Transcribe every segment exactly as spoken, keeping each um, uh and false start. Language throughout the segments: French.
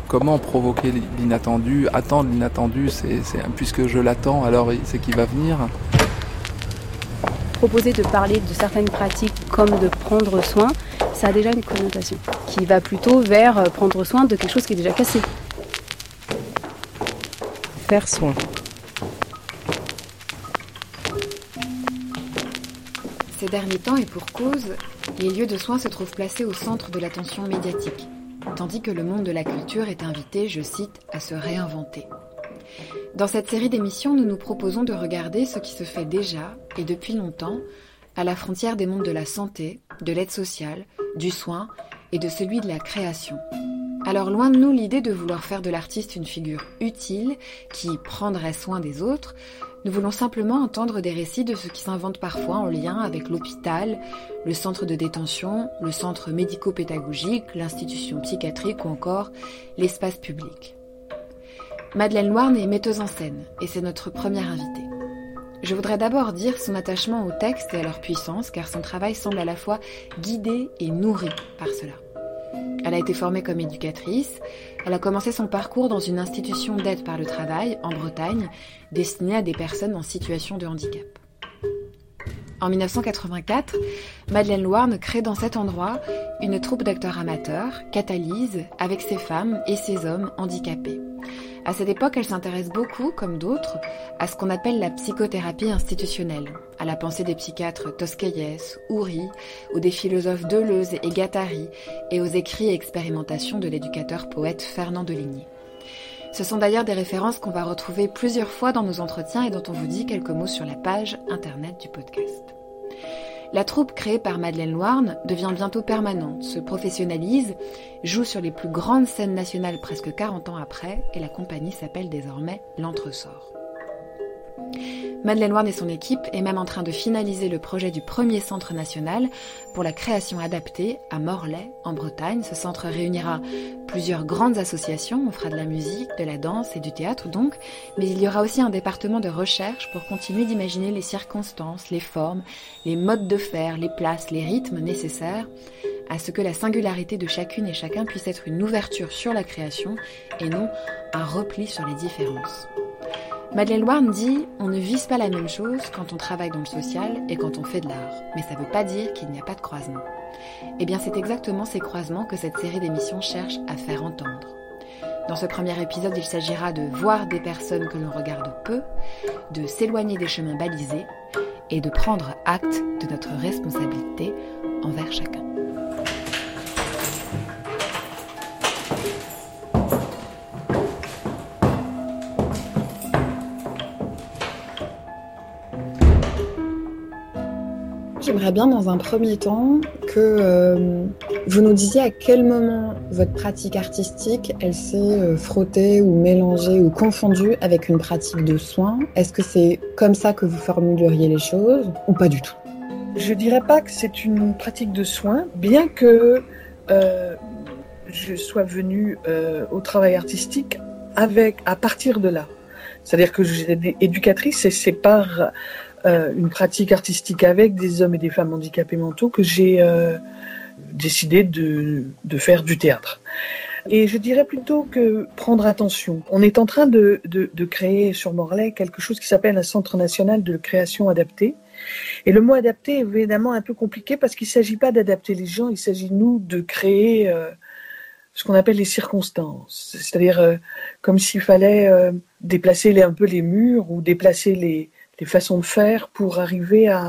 Comment provoquer l'inattendu? Attendre l'inattendu, c'est, c'est, puisque je l'attends, alors c'est qu'il va venir. Proposer de parler de certaines pratiques comme de prendre soin, ça a déjà une connotation qui va plutôt vers prendre soin de quelque chose qui est déjà cassé. Faire soin. Ces derniers temps, et pour cause, les lieux de soins se trouvent placés au centre de l'attention médiatique, tandis que le monde de la culture est invité, je cite, à se réinventer. Dans cette série d'émissions, nous nous proposons de regarder ce qui se fait déjà, et depuis longtemps, à la frontière des mondes de la santé, de l'aide sociale, du soin et de celui de la création. Alors loin de nous l'idée de vouloir faire de l'artiste une figure utile qui prendrait soin des autres, nous voulons simplement entendre des récits de ce qui s'invente parfois en lien avec l'hôpital, le centre de détention, le centre médico-pédagogique, l'institution psychiatrique ou encore l'espace public. Madeleine Louarn est metteuse en scène et c'est notre première invitée. Je voudrais d'abord dire son attachement aux textes et à leur puissance car son travail semble à la fois guidé et nourri par cela. Elle a été formée comme éducatrice. Elle a commencé son parcours dans une institution d'aide par le travail en Bretagne, destinée à des personnes en situation de handicap. En dix-neuf cent quatre-vingt-quatre, Madeleine Louarn crée dans cet endroit une troupe d'acteurs amateurs, Catalyse, avec ses femmes et ses hommes handicapés. À cette époque, elle s'intéresse beaucoup, comme d'autres, à ce qu'on appelle la psychothérapie institutionnelle, à la pensée des psychiatres Tosquelles, Houry, ou des philosophes Deleuze et Guattari, et aux écrits et expérimentations de l'éducateur-poète Fernand Deligny. Ce sont d'ailleurs des références qu'on va retrouver plusieurs fois dans nos entretiens et dont on vous dit quelques mots sur la page internet du podcast. La troupe créée par Madeleine Louarn devient bientôt permanente, se professionnalise, joue sur les plus grandes scènes nationales presque quarante ans après, et la compagnie s'appelle désormais l'Entresort. Madeleine Louarn et son équipe est même en train de finaliser le projet du premier centre national pour la création adaptée à Morlaix, en Bretagne. Ce centre réunira plusieurs grandes associations, on fera de la musique, de la danse et du théâtre donc, mais il y aura aussi un département de recherche pour continuer d'imaginer les circonstances, les formes, les modes de faire, les places, les rythmes nécessaires à ce que la singularité de chacune et chacun puisse être une ouverture sur la création et non un repli sur les différences. Madeleine Louarn dit « On ne vise pas la même chose quand on travaille dans le social et quand on fait de l'art, mais ça ne veut pas dire qu'il n'y a pas de croisement. » Eh bien, c'est exactement ces croisements que cette série d'émissions cherche à faire entendre. Dans ce premier épisode, il s'agira de voir des personnes que l'on regarde peu, de s'éloigner des chemins balisés et de prendre acte de notre responsabilité envers chacun. J'aimerais bien dans un premier temps que euh, vous nous disiez à quel moment votre pratique artistique elle s'est euh, frottée ou mélangée ou confondue avec une pratique de soins. Est-ce que c'est comme ça que vous formuleriez les choses ou pas du tout? Je dirais pas que c'est une pratique de soins, bien que euh, je sois venue euh, au travail artistique avec à partir de là. C'est-à-dire que j'étais éducatrice et c'est par Euh, une pratique artistique avec des hommes et des femmes handicapés mentaux que j'ai euh, décidé de, de faire du théâtre. Et je dirais plutôt que prendre attention. On est en train de, de, de créer sur Morlaix quelque chose qui s'appelle un Centre national de création adaptée. Et le mot adapté est évidemment un peu compliqué parce qu'il ne s'agit pas d'adapter les gens, il s'agit, nous, de créer euh, ce qu'on appelle les circonstances. C'est-à-dire euh, comme s'il fallait euh, déplacer les, un peu les murs ou déplacer les les façons de faire pour arriver à,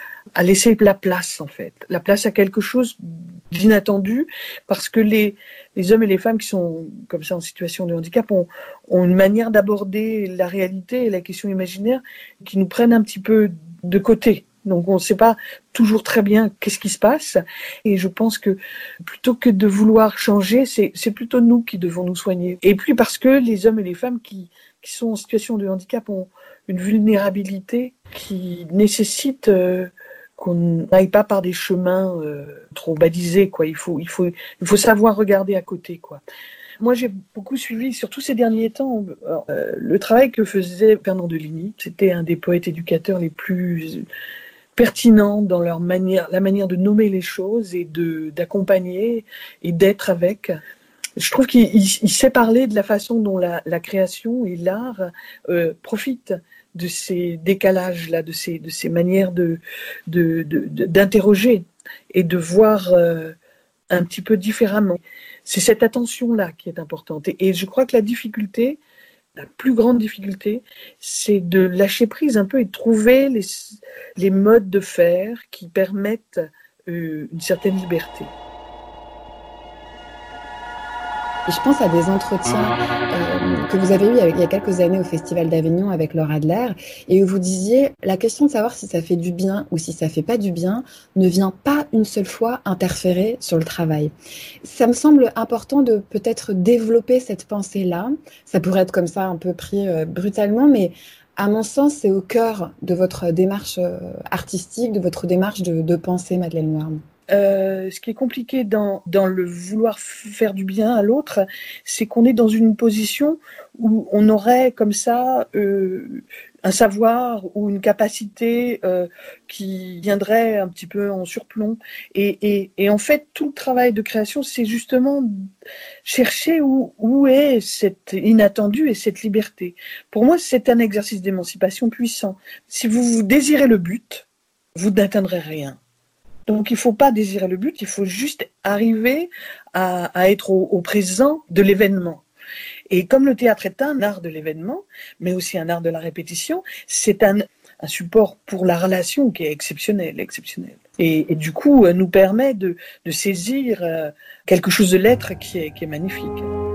à laisser la place, en fait. La place à quelque chose d'inattendu, parce que les, les hommes et les femmes qui sont comme ça en situation de handicap ont, ont une manière d'aborder la réalité et la question imaginaire qui nous prennent un petit peu de côté. Donc on ne sait pas toujours très bien qu'est-ce qui se passe. Et je pense que plutôt que de vouloir changer, c'est, c'est plutôt nous qui devons nous soigner. Et puis parce que les hommes et les femmes qui, qui sont en situation de handicap ont une vulnérabilité qui nécessite euh, qu'on n'aille pas par des chemins euh, trop balisés, quoi. Il faut, il faut, il faut savoir regarder à côté, quoi. Moi, j'ai beaucoup suivi, surtout ces derniers temps, euh, le travail que faisait Fernand Deligny. C'était un des poètes éducateurs les plus pertinents dans leur manière, la manière de nommer les choses et de, d'accompagner et d'être avec. Je trouve qu'il il, il sait parler de la façon dont la, la création et l'art euh, profitent de ces décalages-là, de ces, de ces manières de, de, de, de, d'interroger et de voir euh, un petit peu différemment. C'est cette attention-là qui est importante. Et, et je crois que la difficulté, la plus grande difficulté, c'est de lâcher prise un peu et de trouver les, les modes de faire qui permettent euh, une certaine liberté. Et je pense à des entretiens euh, que vous avez eus il y a quelques années au Festival d'Avignon avec Laure Adler, et où vous disiez la question de savoir si ça fait du bien ou si ça fait pas du bien ne vient pas une seule fois interférer sur le travail. Ça me semble important de peut-être développer cette pensée-là. Ça pourrait être comme ça un peu pris euh, brutalement, mais à mon sens, c'est au cœur de votre démarche euh, artistique, de votre démarche de, de pensée, Madeleine Warne. Euh, ce qui est compliqué dans, dans le vouloir faire du bien à l'autre, c'est qu'on est dans une position où on aurait comme ça euh, un savoir ou une capacité euh, qui viendrait un petit peu en surplomb. Et, et, et en fait, tout le travail de création, c'est justement chercher où, où est cet inattendu et cette liberté. Pour moi, c'est un exercice d'émancipation puissant. Si vous, vous désirez le but, vous n'atteindrez rien. Donc il ne faut pas désirer le but, il faut juste arriver à, à être au, au présent de l'événement. Et comme le théâtre est un art de l'événement, mais aussi un art de la répétition, c'est un, un support pour la relation qui est exceptionnel, exceptionnel. Et, et du coup, nous permet de, de saisir quelque chose de l'être qui est, qui est magnifique.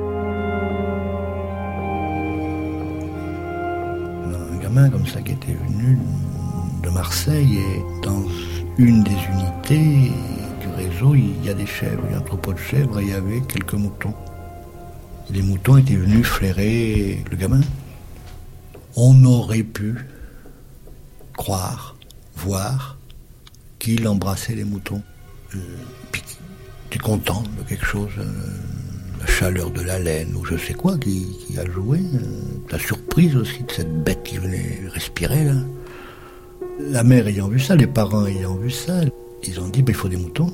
Un gamin comme ça qui était venu de Marseille et dans une des unités du réseau, il y a des chèvres, il y a un troupeau de chèvres et il y avait quelques moutons. Et les moutons étaient venus flairer le gamin. On aurait pu croire, voir qu'il embrassait les moutons. Euh, puis tu es content de quelque chose, euh, la chaleur de la laine ou je sais quoi qui, qui a joué. Euh, la surprise aussi de cette bête qui venait respirer là. La mère ayant vu ça, les parents ayant vu ça, ils ont dit ben, il faut des moutons.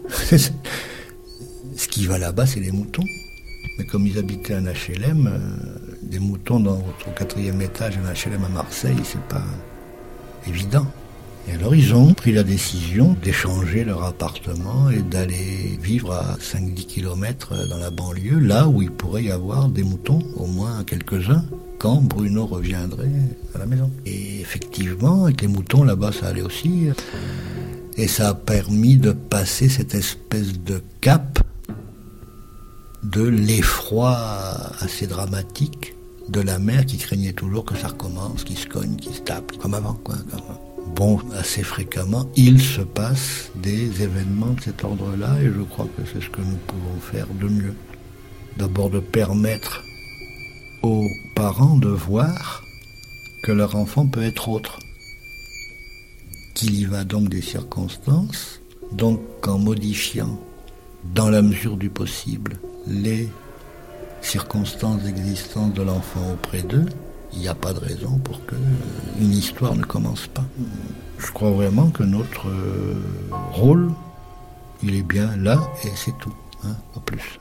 Ce qui va là-bas, c'est les moutons. Mais comme ils habitaient un H L M, euh, des moutons dans au quatrième étage d'un H L M à Marseille, c'est pas évident. Et alors ils ont pris la décision d'échanger leur appartement et d'aller vivre à cinq à dix kilomètres dans la banlieue, là où il pourrait y avoir des moutons, au moins quelques-uns, quand Bruno reviendrait à la maison. Et effectivement, avec les moutons, là-bas, ça allait aussi. Et ça a permis de passer cette espèce de cap de l'effroi assez dramatique de la mère qui craignait toujours que ça recommence, qui se cogne, qui se tape, comme avant, quoi. Comme... Bon, assez fréquemment, il se passe des événements de cet ordre-là, et je crois que c'est ce que nous pouvons faire de mieux. D'abord de permettre aux parents de voir que leur enfant peut être autre, qu'il y va donc des circonstances, donc en modifiant, dans la mesure du possible, les circonstances d'existence de l'enfant auprès d'eux, il n'y a pas de raison pour qu'une histoire ne commence pas. Je crois vraiment que notre rôle, il est bien là et c'est tout, hein, pas plus.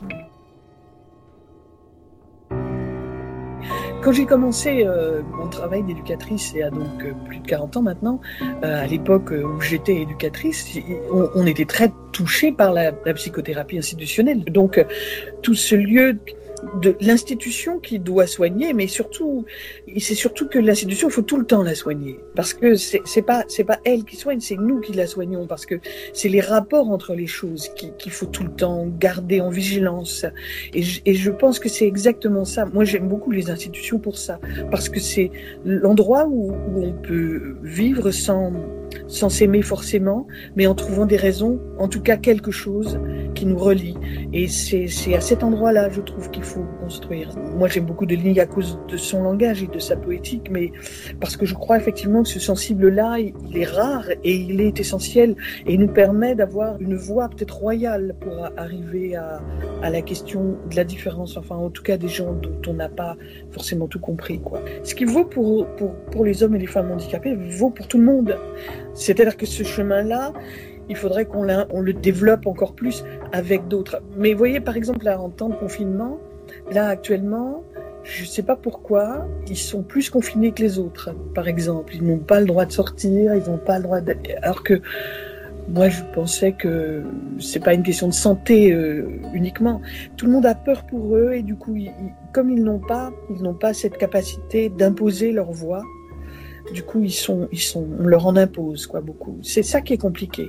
Quand j'ai commencé euh, mon travail d'éducatrice, il y a donc euh, plus de quarante ans maintenant, euh, à l'époque où j'étais éducatrice, on, on était très touchés par la, la psychothérapie institutionnelle. Donc, euh, tout ce lieu de l'institution qui doit soigner, mais surtout, c'est surtout que l'institution, il faut tout le temps la soigner, parce que c'est, c'est pas, c'est pas elle qui soigne, c'est nous qui la soignons, parce que c'est les rapports entre les choses qui, qu'il faut tout le temps garder en vigilance. Et je, et je pense que c'est exactement ça. Moi, j'aime beaucoup les institutions pour ça, parce que c'est l'endroit où, où on peut vivre sans, sans s'aimer forcément, mais en trouvant des raisons, en tout cas quelque chose qui nous relie. Et c'est, c'est à cet endroit-là, je trouve, qu'il faut construire. Moi, j'aime beaucoup Deligny à cause de son langage et de sa poétique, mais parce que je crois effectivement que ce sensible-là, il est rare et il est essentiel et il nous permet d'avoir une voie peut-être royale pour arriver à, à la question de la différence, enfin, en tout cas, des gens dont on n'a pas forcément tout compris, quoi. Ce qui vaut pour, pour, pour les hommes et les femmes handicapés vaut pour tout le monde. C'est-à-dire que ce chemin-là, il faudrait qu'on on le développe encore plus avec d'autres. Mais vous voyez, par exemple, là, en temps de confinement, là, actuellement, je ne sais pas pourquoi, ils sont plus confinés que les autres, par exemple. Ils n'ont pas le droit de sortir, ils n'ont pas le droit de... Alors que moi, je pensais que c'est pas une question de santé euh, uniquement. Tout le monde a peur pour eux et du coup, ils, ils, comme ils n'ont pas, ils n'ont pas cette capacité d'imposer leur voix. Du coup, ils sont, ils sont, on leur en impose quoi beaucoup. C'est ça qui est compliqué.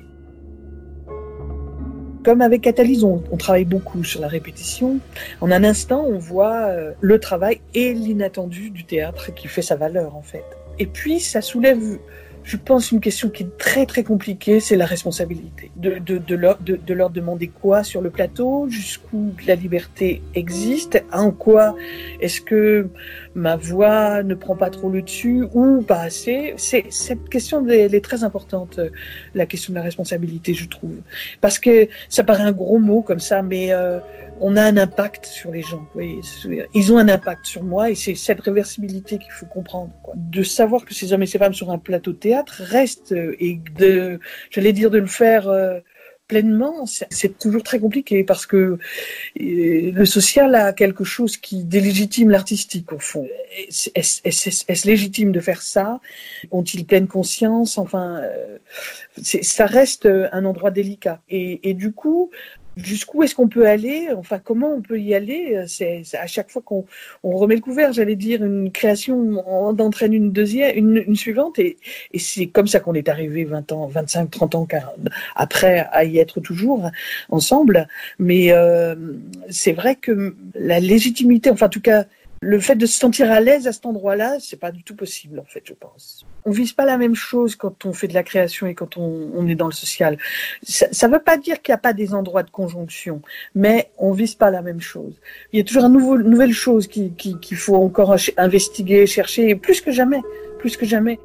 Comme avec Catalyse, on, on travaille beaucoup sur la répétition. En un instant, on voit euh, le travail et l'inattendu du théâtre qui fait sa valeur en fait. Et puis, ça soulève, je pense, une question qui est très très compliquée, c'est la responsabilité. De, de, de, leur, de, de leur demander quoi sur le plateau, jusqu'où la liberté existe, en quoi est-ce que ma voix ne prend pas trop le dessus ou pas assez. C'est, cette question elle est très importante, la question de la responsabilité, je trouve. Parce que ça paraît un gros mot comme ça, mais euh, on a un impact sur les gens. Oui, ils ont un impact sur moi et c'est cette réversibilité qu'il faut comprendre. Quoi. De savoir que ces hommes et ces femmes sur un plateau de théâtre restent et de, j'allais dire, de le faire euh, pleinement, c'est, c'est toujours très compliqué parce que euh, le social a quelque chose qui délégitime l'artistique au fond. Est-ce, est-ce, est-ce, est-ce légitime de faire ça? Ont-ils pleine conscience? Enfin, euh, c'est, ça reste un endroit délicat. Et, et du coup, jusqu'où est-ce qu'on peut aller? Enfin, comment on peut y aller? C'est, c'est à chaque fois qu'on on remet le couvert, j'allais dire, une création en entraîne une deuxième, une, une suivante, et, et c'est comme ça qu'on est arrivé vingt ans, vingt-cinq, trente ans après à y être toujours ensemble. Mais euh, c'est vrai que la légitimité, enfin en tout cas, le fait de se sentir à l'aise à cet endroit-là, c'est pas du tout possible, en fait, je pense. On vise pas la même chose quand on fait de la création et quand on, on est dans le social. Ça, ça veut pas dire qu'il n'y a pas des endroits de conjonction, mais on vise pas la même chose. Il y a toujours une nouveau, nouvelle chose qui, qui, qu'il faut encore investiguer, chercher, et plus que jamais, plus que jamais.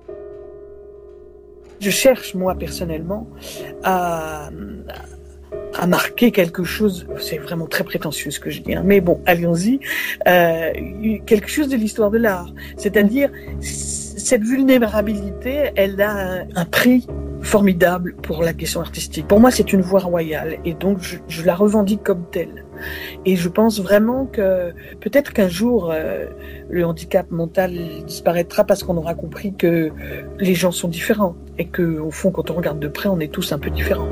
Je cherche, moi, personnellement, à... à marquer quelque chose, c'est vraiment très prétentieux ce que je dis, hein, mais bon, allons-y, euh, quelque chose de l'histoire de l'art. C'est-à-dire, cette vulnérabilité, elle a un, un prix formidable pour la question artistique. Pour moi, c'est une voie royale, et donc je, je la revendique comme telle. Et je pense vraiment que peut-être qu'un jour, euh, le handicap mental disparaîtra parce qu'on aura compris que les gens sont différents, et que, au fond, quand on regarde de près, on est tous un peu différents.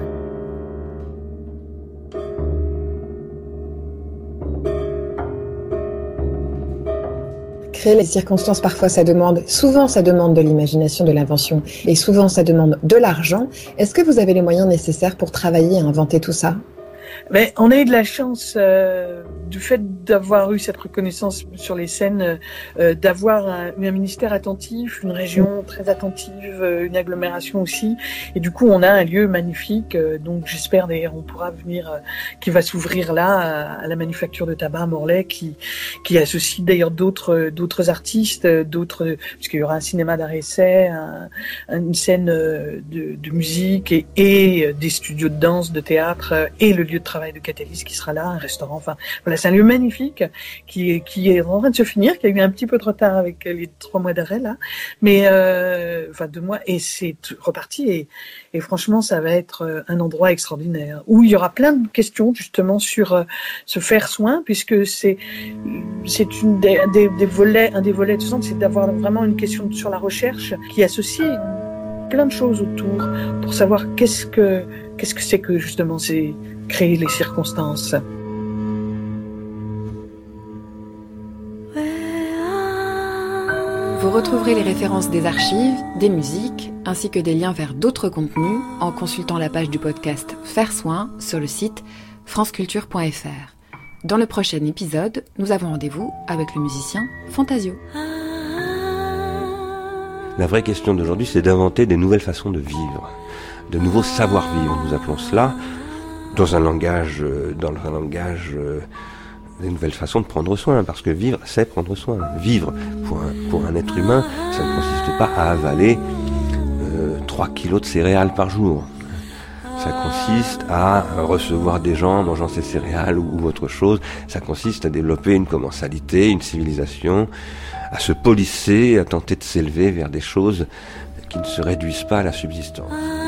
Créer les circonstances, parfois ça demande, souvent ça demande de l'imagination, de l'invention, et souvent ça demande de l'argent. Est-ce que vous avez les moyens nécessaires pour travailler et inventer tout ça ? Mais on a eu de la chance euh, du fait d'avoir eu cette reconnaissance sur les scènes, euh, d'avoir un, un ministère attentif, une région très attentive, euh, une agglomération aussi. Et du coup, on a un lieu magnifique. Euh, donc, j'espère d'ailleurs on pourra venir, euh, qui va s'ouvrir là à, à la manufacture de tabac à Morlaix, qui qui associe d'ailleurs d'autres d'autres artistes, d'autres, puisqu'il y aura un cinéma d'art-essai, un, une scène de, de musique et, et des studios de danse, de théâtre et le lieu de travail de Catalyse qui sera là, un restaurant, enfin voilà, c'est un lieu magnifique qui est, qui est en train de se finir, qui a eu un petit peu de retard avec les trois mois d'arrêt là, mais euh, enfin deux mois, et c'est reparti, et, et franchement ça va être un endroit extraordinaire où il y aura plein de questions justement sur euh, se faire soin, puisque c'est c'est une des, des, des volets, un des volets de centre, c'est d'avoir vraiment une question sur la recherche qui associe plein de choses autour pour savoir qu'est-ce que qu'est-ce que c'est que justement c'est créer les circonstances. Vous retrouverez les références des archives, des musiques, ainsi que des liens vers d'autres contenus en consultant la page du podcast Faire Soin sur le site franceculture point f r. Dans le prochain épisode, nous avons rendez-vous avec le musicien Fantasio. La vraie question d'aujourd'hui, c'est d'inventer des nouvelles façons de vivre, de nouveaux savoir-vivre, nous appelons cela, dans un langage, dans un langage, euh, des nouvelles façons de prendre soin, parce que vivre, c'est prendre soin. Vivre, pour un, pour un être humain, ça ne consiste pas à avaler euh, trois kilos de céréales par jour. Ça consiste à recevoir des gens mangeant ces céréales ou, ou autre chose. Ça consiste à développer une commensalité, une civilisation, à se polisser, à tenter de s'élever vers des choses qui ne se réduisent pas à la subsistance.